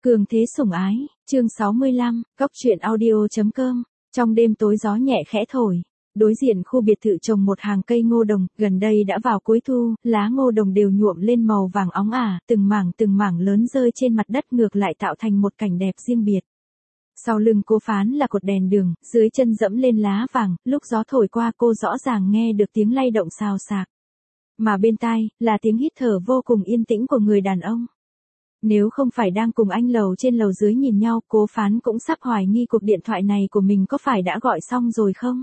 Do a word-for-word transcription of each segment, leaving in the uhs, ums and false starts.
Cường thế sủng ái, chương sáu mươi lăm, góc truyện audio.com, trong đêm tối gió nhẹ khẽ thổi. Đối diện khu biệt thự trồng một hàng cây ngô đồng, gần đây đã vào cuối thu, lá ngô đồng đều nhuộm lên màu vàng óng ả, từng mảng từng mảng lớn rơi trên mặt đất ngược lại tạo thành một cảnh đẹp riêng biệt. Sau lưng Cố Phán là cột đèn đường, dưới chân dẫm lên lá vàng, lúc gió thổi qua cô rõ ràng nghe được tiếng lay động xào xạc. Mà bên tai, là tiếng hít thở vô cùng yên tĩnh của người đàn ông. Nếu không phải đang cùng anh lầu trên lầu dưới nhìn nhau, Cố Phán cũng sắp hoài nghi cuộc điện thoại này của mình có phải đã gọi xong rồi không?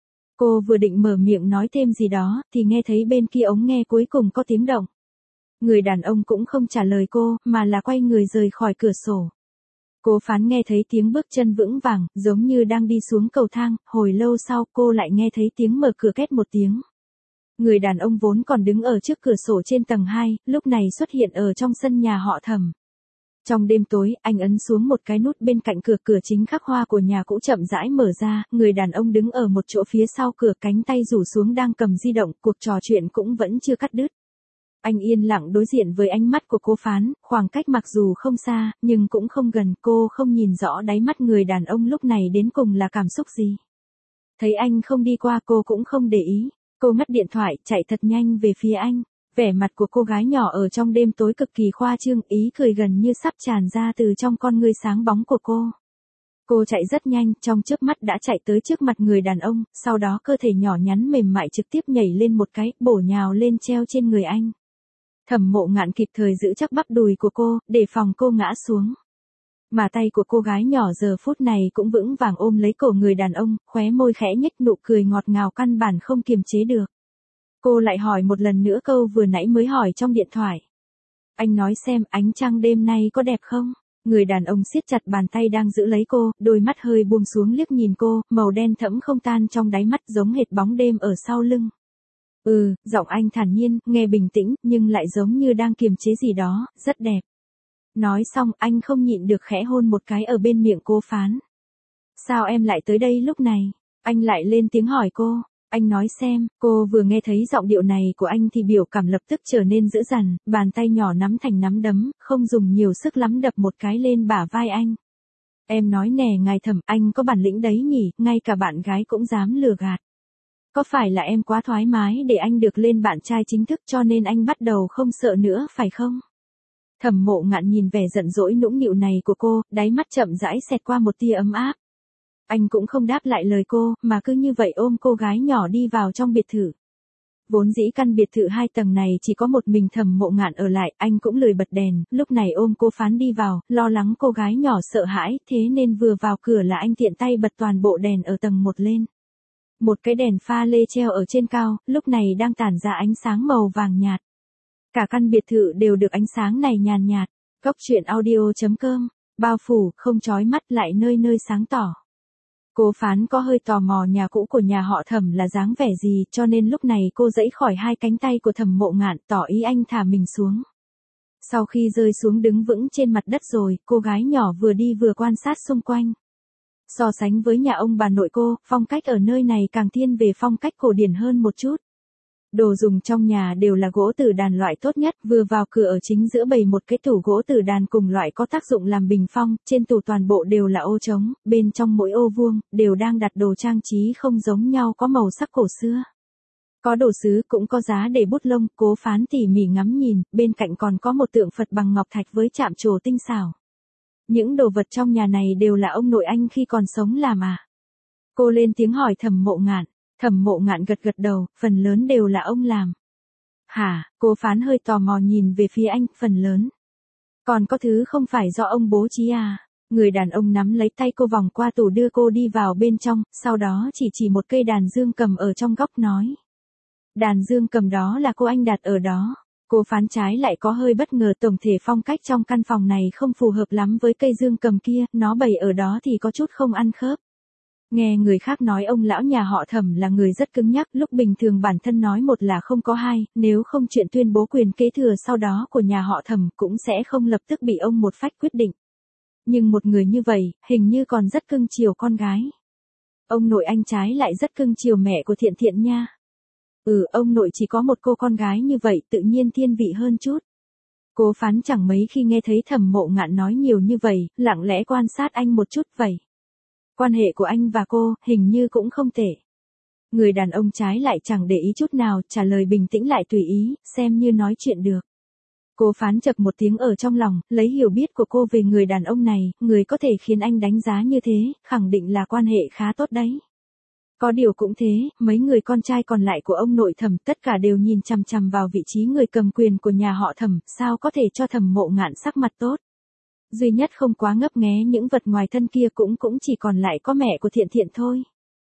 Cô vừa định mở miệng nói thêm gì đó, thì nghe thấy bên kia ống nghe cuối cùng có tiếng động. Người đàn ông cũng không trả lời cô, mà là quay người rời khỏi cửa sổ. Cố Phán nghe thấy tiếng bước chân vững vàng, giống như đang đi xuống cầu thang, hồi lâu sau cô lại nghe thấy tiếng mở cửa két một tiếng. Người đàn ông vốn còn đứng ở trước cửa sổ trên tầng hai, lúc này xuất hiện ở trong sân nhà họ Thẩm. Trong đêm tối, anh ấn xuống một cái nút bên cạnh cửa, cửa chính khắc hoa của nhà cũ chậm rãi mở ra, người đàn ông đứng ở một chỗ phía sau cửa, cánh tay rủ xuống đang cầm di động, cuộc trò chuyện cũng vẫn chưa cắt đứt. Anh yên lặng đối diện với ánh mắt của Cố Phán, khoảng cách mặc dù không xa, nhưng cũng không gần, cô không nhìn rõ đáy mắt người đàn ông lúc này đến cùng là cảm xúc gì. Thấy anh không đi qua cô cũng không để ý. Cô ngắt điện thoại, chạy thật nhanh về phía anh. Vẻ mặt của cô gái nhỏ ở trong đêm tối cực kỳ khoa trương, ý cười gần như sắp tràn ra từ trong con ngươi sáng bóng của cô. Cô chạy rất nhanh, trong chớp mắt đã chạy tới trước mặt người đàn ông, sau đó cơ thể nhỏ nhắn mềm mại trực tiếp nhảy lên một cái, bổ nhào lên treo trên người anh. Thẩm Mộ Ngạn kịp thời giữ chắc bắp đùi của cô, để phòng cô ngã xuống. Mà tay của cô gái nhỏ giờ phút này cũng vững vàng ôm lấy cổ người đàn ông, khóe môi khẽ nhếch, nụ cười ngọt ngào căn bản không kiềm chế được. Cô lại hỏi một lần nữa câu vừa nãy mới hỏi trong điện thoại. Anh nói xem ánh trăng đêm nay có đẹp không? Người đàn ông siết chặt bàn tay đang giữ lấy cô, đôi mắt hơi buông xuống liếc nhìn cô, màu đen thẫm không tan trong đáy mắt giống hệt bóng đêm ở sau lưng. Ừ, giọng anh thản nhiên, nghe bình tĩnh, nhưng lại giống như đang kiềm chế gì đó, rất đẹp. Nói xong, anh không nhịn được khẽ hôn một cái ở bên miệng Cố Phán. Sao em lại tới đây lúc này? Anh lại lên tiếng hỏi cô. Anh nói xem, cô vừa nghe thấy giọng điệu này của anh thì biểu cảm lập tức trở nên dữ dằn, bàn tay nhỏ nắm thành nắm đấm, không dùng nhiều sức lắm đập một cái lên bả vai anh. Em nói nè ngài Thẩm, anh có bản lĩnh đấy nhỉ, ngay cả bạn gái cũng dám lừa gạt. Có phải là em quá thoải mái để anh được lên bạn trai chính thức cho nên anh bắt đầu không sợ nữa phải không? Thẩm Mộ Ngạn nhìn vẻ giận dỗi nũng nịu này của cô, đáy mắt chậm rãi xẹt qua một tia ấm áp. Anh cũng không đáp lại lời cô, mà cứ như vậy ôm cô gái nhỏ đi vào trong biệt thự. Vốn dĩ căn biệt thự hai tầng này chỉ có một mình Thẩm Mộ Ngạn ở lại, anh cũng lười bật đèn, lúc này ôm Cố Phán đi vào, lo lắng cô gái nhỏ sợ hãi, thế nên vừa vào cửa là anh tiện tay bật toàn bộ đèn ở tầng một lên. Một cái đèn pha lê treo ở trên cao, lúc này đang tản ra ánh sáng màu vàng nhạt. Cả căn biệt thự đều được ánh sáng này nhàn nhạt. Góc truyện audio.com, bao phủ, không chói mắt lại nơi nơi sáng tỏ. Cố Phán có hơi tò mò nhà cũ của nhà họ Thẩm là dáng vẻ gì, cho nên lúc này cô giãy khỏi hai cánh tay của Thẩm Mộ Ngạn, tỏ ý anh thả mình xuống. Sau khi rơi xuống đứng vững trên mặt đất rồi, cô gái nhỏ vừa đi vừa quan sát xung quanh. So sánh với nhà ông bà nội cô, phong cách ở nơi này càng thiên về phong cách cổ điển hơn một chút. Đồ dùng trong nhà đều là gỗ tử đàn loại tốt nhất, vừa vào cửa ở chính giữa bày một cái tủ gỗ tử đàn cùng loại có tác dụng làm bình phong, trên tủ toàn bộ đều là ô trống, bên trong mỗi ô vuông, đều đang đặt đồ trang trí không giống nhau có màu sắc cổ xưa. Có đồ sứ cũng có giá để bút lông, Cố Phán tỉ mỉ ngắm nhìn, bên cạnh còn có một tượng Phật bằng ngọc thạch với chạm trổ tinh xảo. Những đồ vật trong nhà này đều là ông nội anh khi còn sống làm à? Cô lên tiếng hỏi Thẩm Mộ Ngạn. Thẩm Mộ Ngạn gật gật đầu, phần lớn đều là ông làm. Hả? Cố Phán hơi tò mò nhìn về phía anh, phần lớn. Còn có thứ không phải do ông bố trí à? Người đàn ông nắm lấy tay cô vòng qua tủ đưa cô đi vào bên trong, sau đó chỉ chỉ một cây đàn dương cầm ở trong góc nói. Đàn dương cầm đó là cô anh đặt ở đó. Cố Phán trái lại có hơi bất ngờ, tổng thể phong cách trong căn phòng này không phù hợp lắm với cây dương cầm kia, nó bày ở đó thì có chút không ăn khớp. Nghe người khác nói ông lão nhà họ Thẩm là người rất cứng nhắc, lúc bình thường bản thân nói một là không có hai, nếu không chuyện tuyên bố quyền kế thừa sau đó của nhà họ Thẩm cũng sẽ không lập tức bị ông một phách quyết định. Nhưng một người như vậy, hình như còn rất cưng chiều con gái. Ông nội anh trái lại rất cưng chiều mẹ của Thiện Thiện nha. Ừ, ông nội chỉ có một cô con gái như vậy tự nhiên thiên vị hơn chút. Cố Phán chẳng mấy khi nghe thấy Thẩm Mộ Ngạn nói nhiều như vậy, lặng lẽ quan sát anh một chút vậy. Quan hệ của anh và cô, hình như cũng không tệ. Người đàn ông trái lại chẳng để ý chút nào, trả lời bình tĩnh lại tùy ý, xem như nói chuyện được. Cố Phán chậc một tiếng ở trong lòng, lấy hiểu biết của cô về người đàn ông này, người có thể khiến anh đánh giá như thế, khẳng định là quan hệ khá tốt đấy. Có điều cũng thế, mấy người con trai còn lại của ông nội Thẩm tất cả đều nhìn chằm chằm vào vị trí người cầm quyền của nhà họ Thẩm, sao có thể cho Thẩm Mộ Ngạn sắc mặt tốt. Duy nhất không quá ngấp nghé những vật ngoài thân kia cũng cũng chỉ còn lại có mẹ của Thiện Thiện thôi.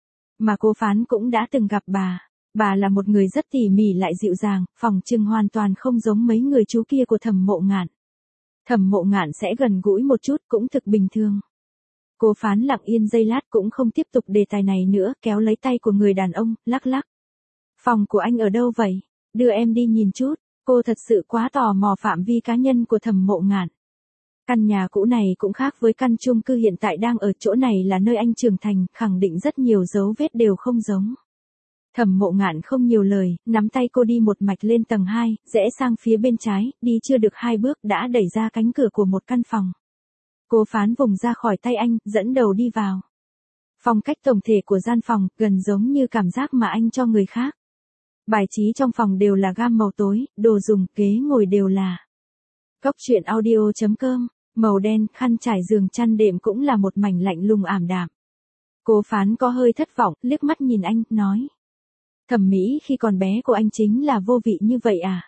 Mà Cố Phán cũng đã từng gặp bà. Bà là một người rất tỉ mỉ lại dịu dàng, phỏng chừng hoàn toàn không giống mấy người chú kia của Thẩm Mộ Ngạn. Thẩm Mộ Ngạn sẽ gần gũi một chút cũng thực bình thường. Cố Phán lặng yên giây lát cũng không tiếp tục đề tài này nữa, kéo lấy tay của người đàn ông, lắc lắc. Phòng của anh ở đâu vậy? Đưa em đi nhìn chút. Cô thật sự quá tò mò phạm vi cá nhân của Thẩm Mộ Ngạn. Căn nhà cũ này cũng khác với căn chung cư hiện tại đang ở, chỗ này là nơi anh trưởng thành, khẳng định rất nhiều dấu vết đều không giống. Thẩm Mộ Ngạn không nhiều lời, nắm tay cô đi một mạch lên tầng hai, rẽ sang phía bên trái, đi chưa được hai bước đã đẩy ra cánh cửa của một căn phòng. Cố Phán vùng ra khỏi tay anh, dẫn đầu đi vào. Phong cách tổng thể của gian phòng, gần giống như cảm giác mà anh cho người khác. Bài trí trong phòng đều là gam màu tối, đồ dùng, ghế ngồi đều là Cốc truyện audio chấm com, màu đen, khăn trải giường chăn đệm cũng là một mảnh lạnh lùng ảm đạm. Cố Phán có hơi thất vọng, liếc mắt nhìn anh, nói. Thẩm mỹ khi còn bé của anh chính là vô vị như vậy à?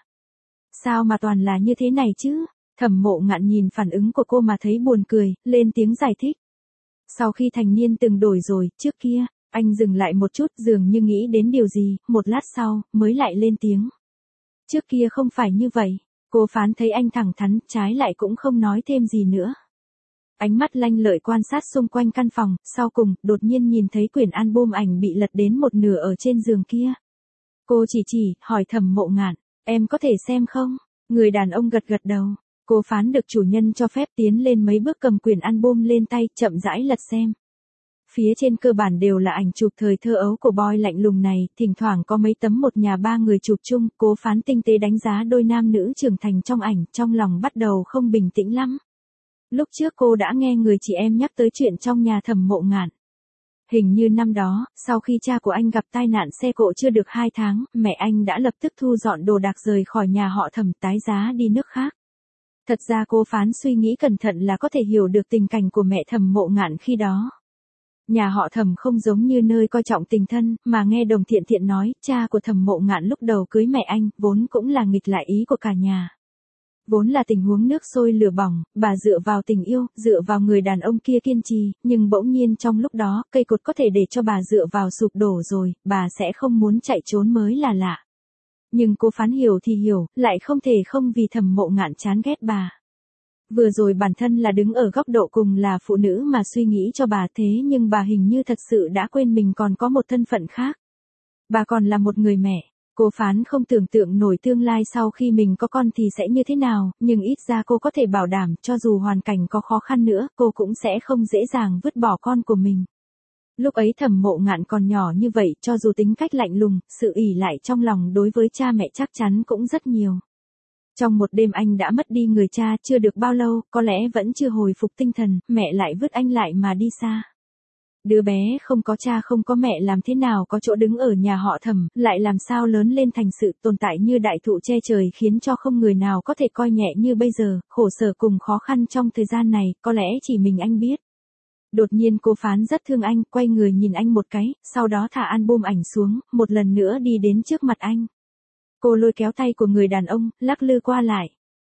Sao mà toàn là như thế này chứ? Thẩm Mộ Ngạn nhìn phản ứng của cô mà thấy buồn cười, lên tiếng giải thích. Sau khi thành niên từng đổi rồi, trước kia, anh dừng lại một chút dường như nghĩ đến điều gì, một lát sau, mới lại lên tiếng. Trước kia không phải như vậy. Cố Phán thấy anh thẳng thắn, trái lại cũng không nói thêm gì nữa. Ánh mắt lanh lợi quan sát xung quanh căn phòng, sau cùng, đột nhiên nhìn thấy quyển album ảnh bị lật đến một nửa ở trên giường kia. Cô chỉ chỉ, hỏi Thẩm Mộ Ngạn, em có thể xem không? Người đàn ông gật gật đầu. Cố Phán được chủ nhân cho phép tiến lên mấy bước cầm quyển album lên tay, chậm rãi lật xem. Phía trên cơ bản đều là ảnh chụp thời thơ ấu của boy lạnh lùng này, thỉnh thoảng có mấy tấm một nhà ba người chụp chung, Cố Phán tinh tế đánh giá đôi nam nữ trưởng thành trong ảnh, trong lòng bắt đầu không bình tĩnh lắm. Lúc trước cô đã nghe người chị em nhắc tới chuyện trong nhà Thẩm Mộ Ngạn. Hình như năm đó, sau khi cha của anh gặp tai nạn xe cộ chưa được hai tháng, mẹ anh đã lập tức thu dọn đồ đạc rời khỏi nhà họ Thẩm, tái giá đi nước khác. Thật ra Cố Phán suy nghĩ cẩn thận là có thể hiểu được tình cảnh của mẹ Thẩm Mộ Ngạn khi đó. Nhà họ Thẩm không giống như nơi coi trọng tình thân, mà nghe Đồng Thiện Thiện nói, cha của Thẩm Mộ Ngạn lúc đầu cưới mẹ anh, vốn cũng là nghịch lại ý của cả nhà. Vốn là tình huống nước sôi lửa bỏng, bà dựa vào tình yêu, dựa vào người đàn ông kia kiên trì, nhưng bỗng nhiên trong lúc đó, cây cột có thể để cho bà dựa vào sụp đổ rồi, bà sẽ không muốn chạy trốn mới là lạ. Nhưng Cố Phán hiểu thì hiểu, lại không thể không vì Thẩm Mộ Ngạn chán ghét bà. Vừa rồi bản thân là đứng ở góc độ cùng là phụ nữ mà suy nghĩ cho bà, thế nhưng bà hình như thật sự đã quên mình còn có một thân phận khác. Bà còn là một người mẹ. Cố Phán không tưởng tượng nổi tương lai sau khi mình có con thì sẽ như thế nào, nhưng ít ra cô có thể bảo đảm, cho dù hoàn cảnh có khó khăn nữa, cô cũng sẽ không dễ dàng vứt bỏ con của mình. Lúc ấy Thẩm Mộ Ngạn còn nhỏ như vậy, cho dù tính cách lạnh lùng, sự ỷ lại trong lòng đối với cha mẹ chắc chắn cũng rất nhiều. Trong một đêm anh đã mất đi người cha, chưa được bao lâu, có lẽ vẫn chưa hồi phục tinh thần, mẹ lại vứt anh lại mà đi xa. Đứa bé không có cha không có mẹ làm thế nào có chỗ đứng ở nhà họ Thẩm, lại làm sao lớn lên thành sự tồn tại như đại thụ che trời, khiến cho không người nào có thể coi nhẹ như bây giờ, khổ sở cùng khó khăn trong thời gian này, có lẽ chỉ mình anh biết. Đột nhiên Cố Phán rất thương anh, quay người nhìn anh một cái, sau đó thả album ảnh xuống, một lần nữa đi đến trước mặt anh. Cô lôi kéo tay của người đàn ông, lắc lư qua lại.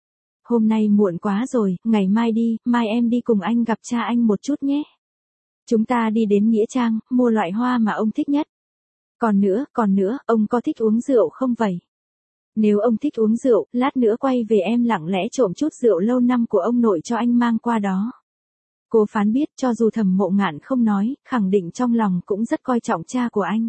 Hôm nay muộn quá rồi, ngày mai đi, mai em đi cùng anh gặp cha anh một chút nhé. Chúng ta đi đến Nghĩa Trang, mua loại hoa mà ông thích nhất. Còn nữa, còn nữa, ông có thích uống rượu không vậy? Nếu ông thích uống rượu, lát nữa quay về em lặng lẽ trộm chút rượu lâu năm của ông nội cho anh mang qua đó. Cố Phán biết cho dù Thẩm Mộ Ngạn không nói, khẳng định trong lòng cũng rất coi trọng cha của anh.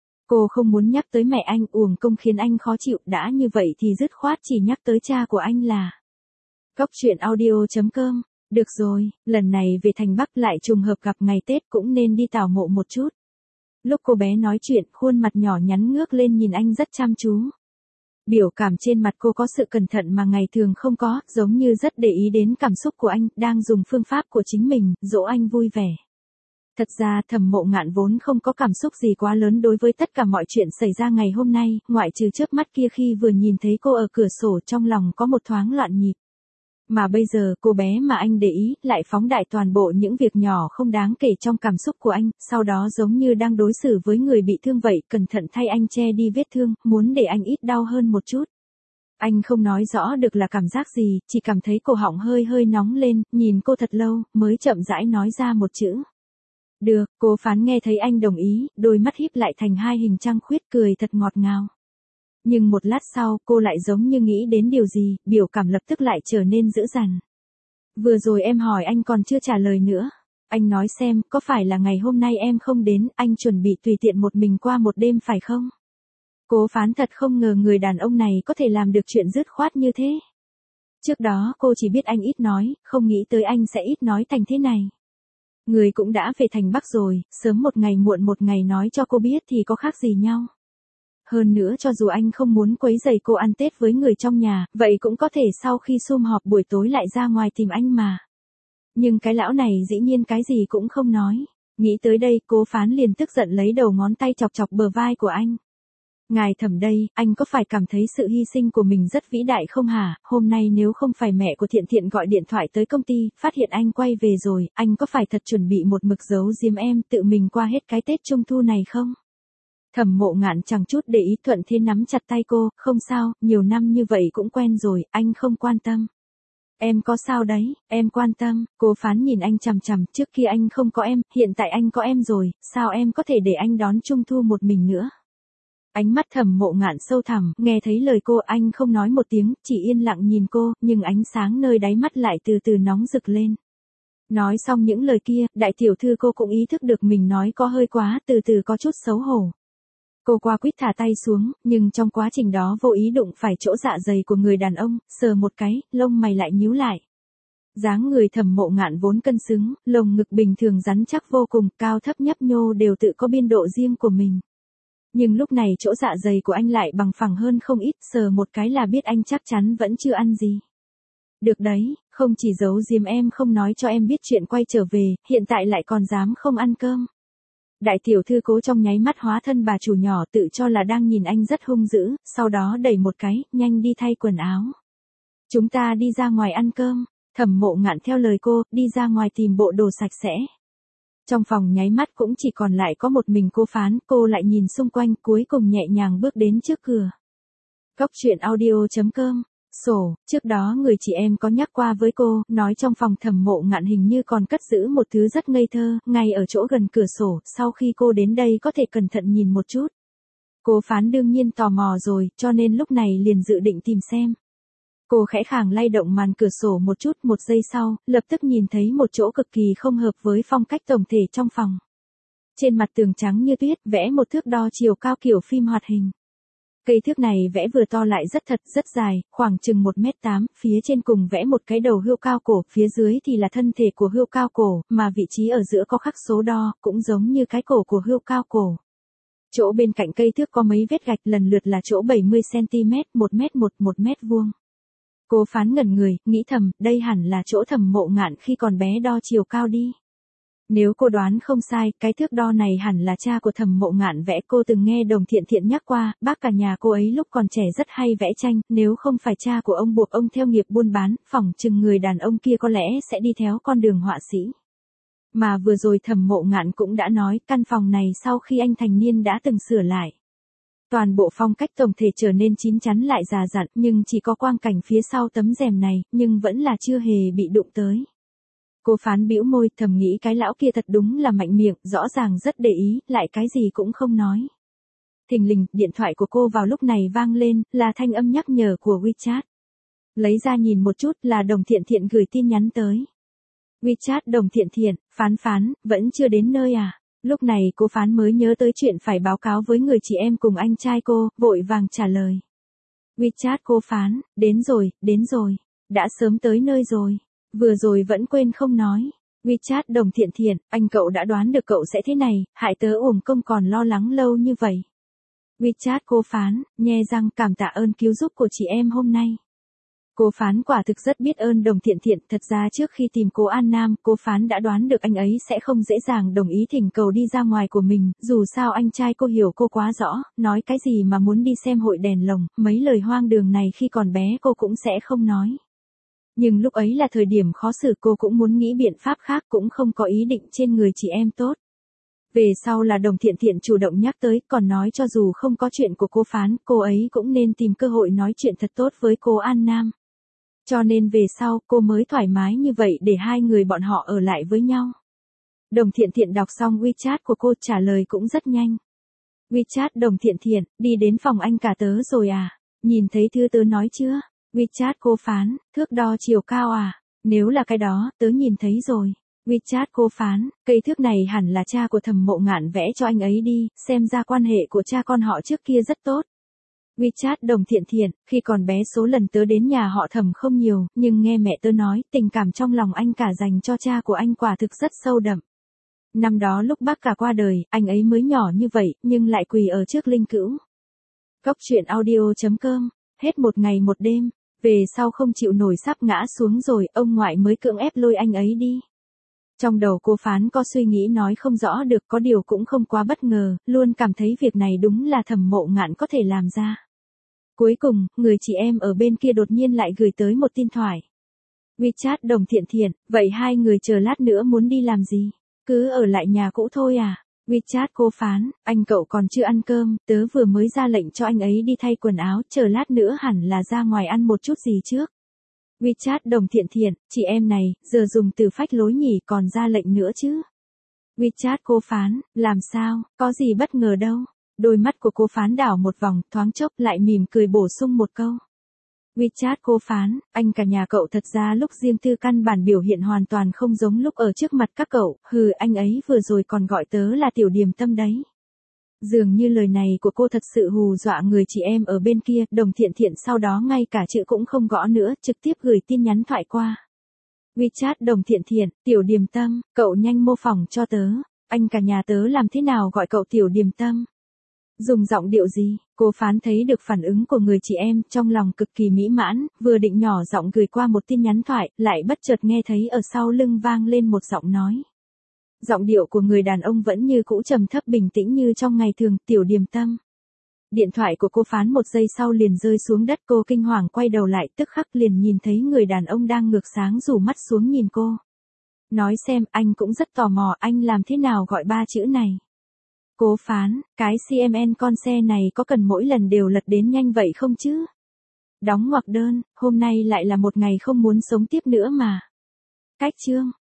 Cô không muốn nhắc tới mẹ anh, uổng công khiến anh khó chịu, đã như vậy thì dứt khoát chỉ nhắc tới cha của anh là Cốc truyện audio chấm com. Được rồi, lần này về thành Bắc lại trùng hợp gặp ngày Tết cũng nên đi tảo mộ một chút. Lúc cô bé nói chuyện, khuôn mặt nhỏ nhắn ngước lên nhìn anh rất chăm chú. Biểu cảm trên mặt cô có sự cẩn thận mà ngày thường không có, giống như rất để ý đến cảm xúc của anh, đang dùng phương pháp của chính mình, dỗ anh vui vẻ. Thật ra Thẩm Mộ Ngạn vốn không có cảm xúc gì quá lớn đối với tất cả mọi chuyện xảy ra ngày hôm nay, ngoại trừ chớp mắt kia khi vừa nhìn thấy cô ở cửa sổ trong lòng có một thoáng loạn nhịp. Mà bây giờ cô bé mà anh để ý lại phóng đại toàn bộ những việc nhỏ không đáng kể trong cảm xúc của anh, sau đó giống như đang đối xử với người bị thương vậy, cẩn thận thay anh che đi vết thương, muốn để anh ít đau hơn một chút. Anh không nói rõ được là cảm giác gì, chỉ cảm thấy cổ họng hơi hơi nóng lên, nhìn cô thật lâu, mới chậm rãi nói ra một chữ. Được, Cố Phán nghe thấy anh đồng ý, đôi mắt híp lại thành hai hình trăng khuyết, cười thật ngọt ngào. Nhưng một lát sau, cô lại giống như nghĩ đến điều gì, biểu cảm lập tức lại trở nên dữ dằn. Vừa rồi em hỏi anh còn chưa trả lời nữa. Anh nói xem, có phải là ngày hôm nay em không đến, anh chuẩn bị tùy tiện một mình qua một đêm phải không? Cố Phán thật không ngờ người đàn ông này có thể làm được chuyện dứt khoát như thế. Trước đó cô chỉ biết anh ít nói, không nghĩ tới anh sẽ ít nói thành thế này. Người cũng đã về thành Bắc rồi, sớm một ngày muộn một ngày nói cho cô biết thì có khác gì nhau. Hơn nữa cho dù anh không muốn quấy rầy cô ăn Tết với người trong nhà, vậy cũng có thể sau khi sum họp buổi tối lại ra ngoài tìm anh mà. Nhưng cái lão này dĩ nhiên cái gì cũng không nói. Nghĩ tới đây, Cố Phán liền tức giận lấy đầu ngón tay chọc chọc bờ vai của anh. Ngài Thẩm đây, anh có phải cảm thấy sự hy sinh của mình rất vĩ đại không hả? Hôm nay nếu không phải mẹ của Thiện Thiện gọi điện thoại tới công ty, phát hiện anh quay về rồi, anh có phải thật chuẩn bị một mực giấu giếm em tự mình qua hết cái Tết Trung Thu này không? Thẩm Mộ Ngạn chẳng chút để ý, thuận thế nắm chặt tay cô, không sao, nhiều năm như vậy cũng quen rồi, anh không quan tâm. Em có sao đấy, em quan tâm. Cố Phán nhìn anh chằm chằm, trước kia anh không có em, hiện tại anh có em rồi, sao em có thể để anh đón Trung Thu một mình nữa? Ánh mắt Thẩm Mộ Ngạn sâu thẳm, nghe thấy lời cô anh không nói một tiếng, chỉ yên lặng nhìn cô, nhưng ánh sáng nơi đáy mắt lại từ từ nóng rực lên. Nói xong những lời kia, đại tiểu thư cô cũng ý thức được mình nói có hơi quá, từ từ có chút xấu hổ. Cô qua quýt thả tay xuống, nhưng trong quá trình đó vô ý đụng phải chỗ dạ dày của người đàn ông, sờ một cái, lông mày lại nhíu lại. Dáng người Thẩm Mộ Ngạn vốn cân xứng, lồng ngực bình thường rắn chắc vô cùng, cao thấp nhấp nhô đều tự có biên độ riêng của mình. Nhưng lúc này chỗ dạ dày của anh lại bằng phẳng hơn không ít, sờ một cái là biết anh chắc chắn vẫn chưa ăn gì. Được đấy, không chỉ giấu giếm em không nói cho em biết chuyện quay trở về, hiện tại lại còn dám không ăn cơm. Đại tiểu thư Cố trong nháy mắt hóa thân bà chủ nhỏ, tự cho là đang nhìn anh rất hung dữ, sau đó đẩy một cái, nhanh đi thay quần áo. Chúng ta đi ra ngoài ăn cơm. Thẩm Mộ Ngạn theo lời cô, đi ra ngoài tìm bộ đồ sạch sẽ. Trong phòng nháy mắt cũng chỉ còn lại có một mình Cố Phán, cô lại nhìn xung quanh, cuối cùng nhẹ nhàng bước đến trước cửa. Góc truyện audio chấm com. Sổ, trước đó người chị em có nhắc qua với cô, nói trong phòng Thẩm Mộ Ngạn hình như còn cất giữ một thứ rất ngây thơ, ngay ở chỗ gần cửa sổ, sau khi cô đến đây có thể cẩn thận nhìn một chút. Cố Phán đương nhiên tò mò rồi, cho nên lúc này liền dự định tìm xem. Cô khẽ khàng lay động màn cửa sổ một chút, một giây sau, lập tức nhìn thấy một chỗ cực kỳ không hợp với phong cách tổng thể trong phòng. Trên mặt tường trắng như tuyết, vẽ một thước đo chiều cao kiểu phim hoạt hình. Cây thước này vẽ vừa to lại rất thật, rất dài, khoảng chừng một mét tám, phía trên cùng vẽ một cái đầu hươu cao cổ, phía dưới thì là thân thể của hươu cao cổ, mà vị trí ở giữa có khắc số đo, cũng giống như cái cổ của hươu cao cổ. Chỗ bên cạnh cây thước có mấy vết gạch, lần lượt là chỗ bảy mươi xăng ti mét, một mét một, một mét vuông. Cố Phán ngẩn người, nghĩ thầm, đây hẳn là chỗ Thẩm Mộ Ngạn khi còn bé đo chiều cao đi. Nếu cô đoán không sai, cái thước đo này hẳn là cha của Thẩm Mộ Ngạn vẽ. Cô từng nghe Đồng Thiện Thiện nhắc qua, bác cả nhà cô ấy lúc còn trẻ rất hay vẽ tranh, nếu không phải cha của ông buộc ông theo nghiệp buôn bán, phỏng chừng người đàn ông kia có lẽ sẽ đi theo con đường họa sĩ. Mà vừa rồi Thẩm Mộ Ngạn cũng đã nói, căn phòng này sau khi anh thành niên đã từng sửa lại. Toàn bộ phong cách tổng thể trở nên chín chắn lại già dặn, nhưng chỉ có quang cảnh phía sau tấm rèm này, nhưng vẫn là chưa hề bị đụng tới. Cố Phán bĩu môi, thầm nghĩ cái lão kia thật đúng là mạnh miệng, rõ ràng rất để ý, lại cái gì cũng không nói. Thình lình, điện thoại của cô vào lúc này vang lên, là thanh âm nhắc nhở của WeChat. Lấy ra nhìn một chút, là Đồng Thiện Thiện gửi tin nhắn tới. WeChat: Đồng Thiện Thiện, Phán Phán, vẫn chưa đến nơi à? Lúc này Cố Phán mới nhớ tới chuyện phải báo cáo với người chị em cùng anh trai cô, vội vàng trả lời. WeChat: Cố Phán, đến rồi, đến rồi, đã sớm tới nơi rồi, vừa rồi vẫn quên không nói. WeChat: Đồng Thiện Thiện, anh cậu đã đoán được cậu sẽ thế này, hại tớ uổng công còn lo lắng lâu như vậy. WeChat cô Phán, nhe răng cảm tạ ơn cứu giúp của chị em hôm nay. Cô Phán quả thực rất biết ơn Đồng Thiện Thiện, thật ra trước khi tìm cô An Nam, cô Phán đã đoán được anh ấy sẽ không dễ dàng đồng ý thỉnh cầu đi ra ngoài của mình, dù sao anh trai cô hiểu cô quá rõ, nói cái gì mà muốn đi xem hội đèn lồng, mấy lời hoang đường này khi còn bé cô cũng sẽ không nói. Nhưng lúc ấy là thời điểm khó xử, cô cũng muốn nghĩ biện pháp khác, cũng không có ý định trên người chị em tốt. Về sau là Đồng Thiện Thiện chủ động nhắc tới, còn nói cho dù không có chuyện của cô Phán, cô ấy cũng nên tìm cơ hội nói chuyện thật tốt với cô An Nam. Cho nên về sau, cô mới thoải mái như vậy để hai người bọn họ ở lại với nhau. Đồng Thiện Thiện đọc xong WeChat của cô, trả lời cũng rất nhanh. WeChat Đồng Thiện Thiện, đi đến phòng anh cả tớ rồi à? Nhìn thấy thư tớ nói chưa? WeChat cô Phán, thước đo chiều cao à? Nếu là cái đó, tớ nhìn thấy rồi. WeChat cô Phán, cây thước này hẳn là cha của Thẩm Mộ Ngạn vẽ cho anh ấy đi, xem ra quan hệ của cha con họ trước kia rất tốt. WeChat Đồng Thiện Thiện, khi còn bé số lần tớ đến nhà họ Thẩm không nhiều, nhưng nghe mẹ tớ nói, tình cảm trong lòng anh cả dành cho cha của anh quả thực rất sâu đậm. Năm đó lúc bác cả qua đời, anh ấy mới nhỏ như vậy, nhưng lại quỳ ở trước linh cữu. Cốc truyện audio chấm com, hết một ngày một đêm, về sau không chịu nổi sắp ngã xuống rồi, ông ngoại mới cưỡng ép lôi anh ấy đi. Trong đầu cô Phán có suy nghĩ nói không rõ được, có điều cũng không quá bất ngờ, luôn cảm thấy việc này đúng là Thẩm Mộ Ngạn có thể làm ra. Cuối cùng, người chị em ở bên kia đột nhiên lại gửi tới một tin thoại. WeChat Đồng Thiện Thiện, vậy hai người chờ lát nữa muốn đi làm gì? Cứ ở lại nhà cũ thôi à? WeChat cô Phán, anh cậu còn chưa ăn cơm, tớ vừa mới ra lệnh cho anh ấy đi thay quần áo, chờ lát nữa hẳn là ra ngoài ăn một chút gì trước. WeChat Đồng Thiện Thiện, chị em này, giờ dùng từ phách lối nhỉ, còn ra lệnh nữa chứ. WeChat cô Phán, làm sao, có gì bất ngờ đâu. Đôi mắt của cô Phán đảo một vòng, thoáng chốc lại mỉm cười bổ sung một câu. WeChat cô Phán, anh cả nhà cậu thật ra lúc riêng tư căn bản biểu hiện hoàn toàn không giống lúc ở trước mặt các cậu, hừ anh ấy vừa rồi còn gọi tớ là tiểu điềm tâm đấy. Dường như lời này của cô thật sự hù dọa người chị em ở bên kia, Đồng Thiện Thiện sau đó ngay cả chữ cũng không gõ nữa, trực tiếp gửi tin nhắn thoại qua. WeChat Đồng Thiện Thiện, tiểu điềm tâm, cậu nhanh mô phỏng cho tớ, anh cả nhà tớ làm thế nào gọi cậu tiểu điềm tâm? Dùng giọng điệu gì? Cô Phán thấy được phản ứng của người chị em, trong lòng cực kỳ mỹ mãn, vừa định nhỏ giọng gửi qua một tin nhắn thoại, lại bất chợt nghe thấy ở sau lưng vang lên một giọng nói. Giọng điệu của người đàn ông vẫn như cũ trầm thấp bình tĩnh như trong ngày thường, tiểu điềm tâm. Điện thoại của cô Phán một giây sau liền rơi xuống đất, cô kinh hoàng quay đầu lại, tức khắc liền nhìn thấy người đàn ông đang ngược sáng rủ mắt xuống nhìn cô. Nói xem, anh cũng rất tò mò, anh làm thế nào gọi ba chữ này? Cố Phán, cái xê em en con xe này có cần mỗi lần đều lật đến nhanh vậy không chứ? Đóng ngoặc đơn, hôm nay lại là một ngày không muốn sống tiếp nữa mà. Cách chương.